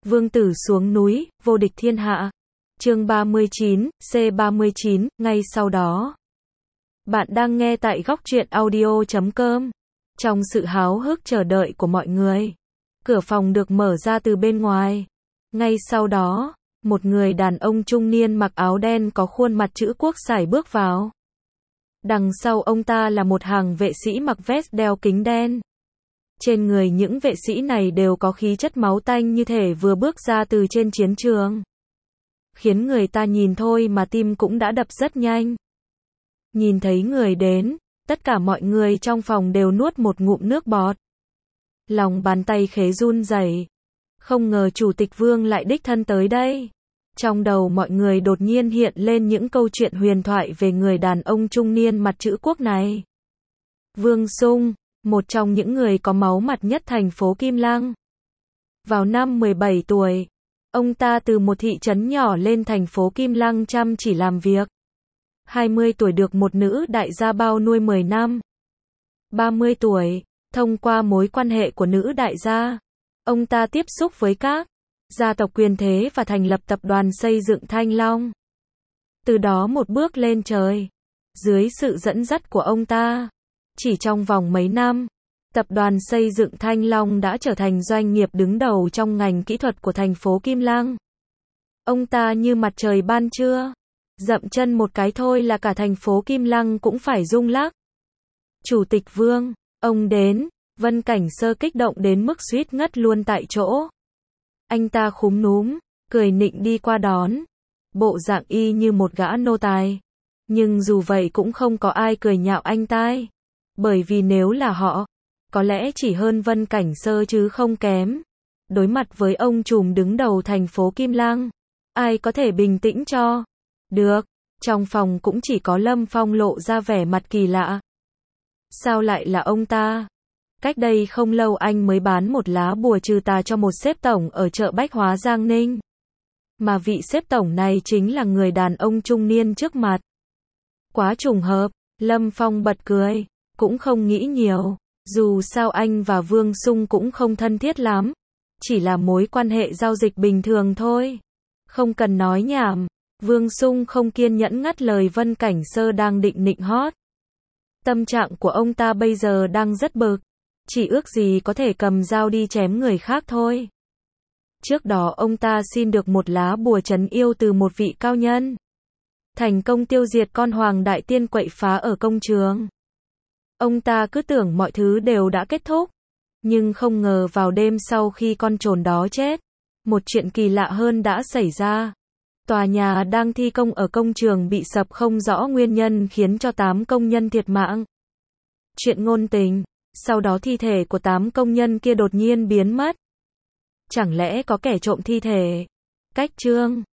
Vương tử xuống núi, vô địch thiên hạ. Chương 39, C39, ngay sau đó. Bạn đang nghe tại góc truyện audio.com. Trong sự háo hức chờ đợi của mọi người, cửa phòng được mở ra từ bên ngoài. Ngay sau đó, một người đàn ông trung niên mặc áo đen có khuôn mặt chữ quốc sải bước vào. Đằng sau ông ta là một hàng vệ sĩ mặc vest đeo kính đen. Trên người những vệ sĩ này đều có khí chất máu tanh như thể vừa bước ra từ trên chiến trường. Khiến người ta nhìn thôi mà tim cũng đã đập rất nhanh. Nhìn thấy người đến, tất cả mọi người trong phòng đều nuốt một ngụm nước bọt. Lòng bàn tay khế run rẩy. Không ngờ Chủ tịch Vương lại đích thân tới đây. Trong đầu mọi người đột nhiên hiện lên những câu chuyện huyền thoại về người đàn ông trung niên mặt chữ quốc này. Vương Sung, một trong những người có máu mặt nhất thành phố Kim Lăng. Vào năm 17 tuổi, ông ta từ một thị trấn nhỏ lên thành phố Kim Lăng chăm chỉ làm việc. 20 tuổi được một nữ đại gia bao nuôi 10 năm. 30 tuổi, thông qua mối quan hệ của nữ đại gia, ông ta tiếp xúc với các gia tộc quyền thế và thành lập tập đoàn xây dựng Thanh Long. Từ đó một bước lên trời, dưới sự dẫn dắt của ông ta, chỉ trong vòng mấy năm, tập đoàn xây dựng Thanh Long đã trở thành doanh nghiệp đứng đầu trong ngành kỹ thuật của thành phố Kim Lăng. Ông ta như mặt trời ban trưa, dậm chân một cái thôi là cả thành phố Kim Lăng cũng phải rung lắc. Chủ tịch Vương, ông đến, Vân Cảnh Sơ kích động đến mức suýt ngất luôn tại chỗ. Anh ta khúm núm, cười nịnh đi qua đón, bộ dạng y như một gã nô tài. Nhưng dù vậy cũng không có ai cười nhạo anh ta. Bởi vì nếu là họ, có lẽ chỉ hơn Vân Cảnh Sơ chứ không kém. Đối mặt với ông trùm đứng đầu thành phố Kim Lăng, ai có thể bình tĩnh cho được. Trong phòng cũng chỉ có Lâm Phong lộ ra vẻ mặt kỳ lạ. Sao lại là ông ta? Cách đây không lâu anh mới bán một lá bùa trừ tà cho một sếp tổng ở chợ Bách Hóa Giang Ninh. Mà vị sếp tổng này chính là người đàn ông trung niên trước mặt. Quá trùng hợp, Lâm Phong bật cười, cũng không nghĩ nhiều. Dù sao anh và Vương Sung cũng không thân thiết lắm. Chỉ là mối quan hệ giao dịch bình thường thôi. Không cần nói nhảm. Vương Sung không kiên nhẫn ngắt lời Vân Cảnh Sơ đang định nịnh hót. Tâm trạng của ông ta bây giờ đang rất bực. Chỉ ước gì có thể cầm dao đi chém người khác thôi. Trước đó ông ta xin được một lá bùa trấn yêu từ một vị cao nhân. Thành công tiêu diệt con hoàng đại tiên quậy phá ở công trường. Ông ta cứ tưởng mọi thứ đều đã kết thúc. Nhưng không ngờ vào đêm sau khi con trồn đó chết, một chuyện kỳ lạ hơn đã xảy ra. Tòa nhà đang thi công ở công trường bị sập không rõ nguyên nhân khiến cho 8 công nhân thiệt mạng. Chuyện ngôn tình, sau đó thi thể của 8 công nhân kia đột nhiên biến mất. Chẳng lẽ có kẻ trộm thi thể? Cách chương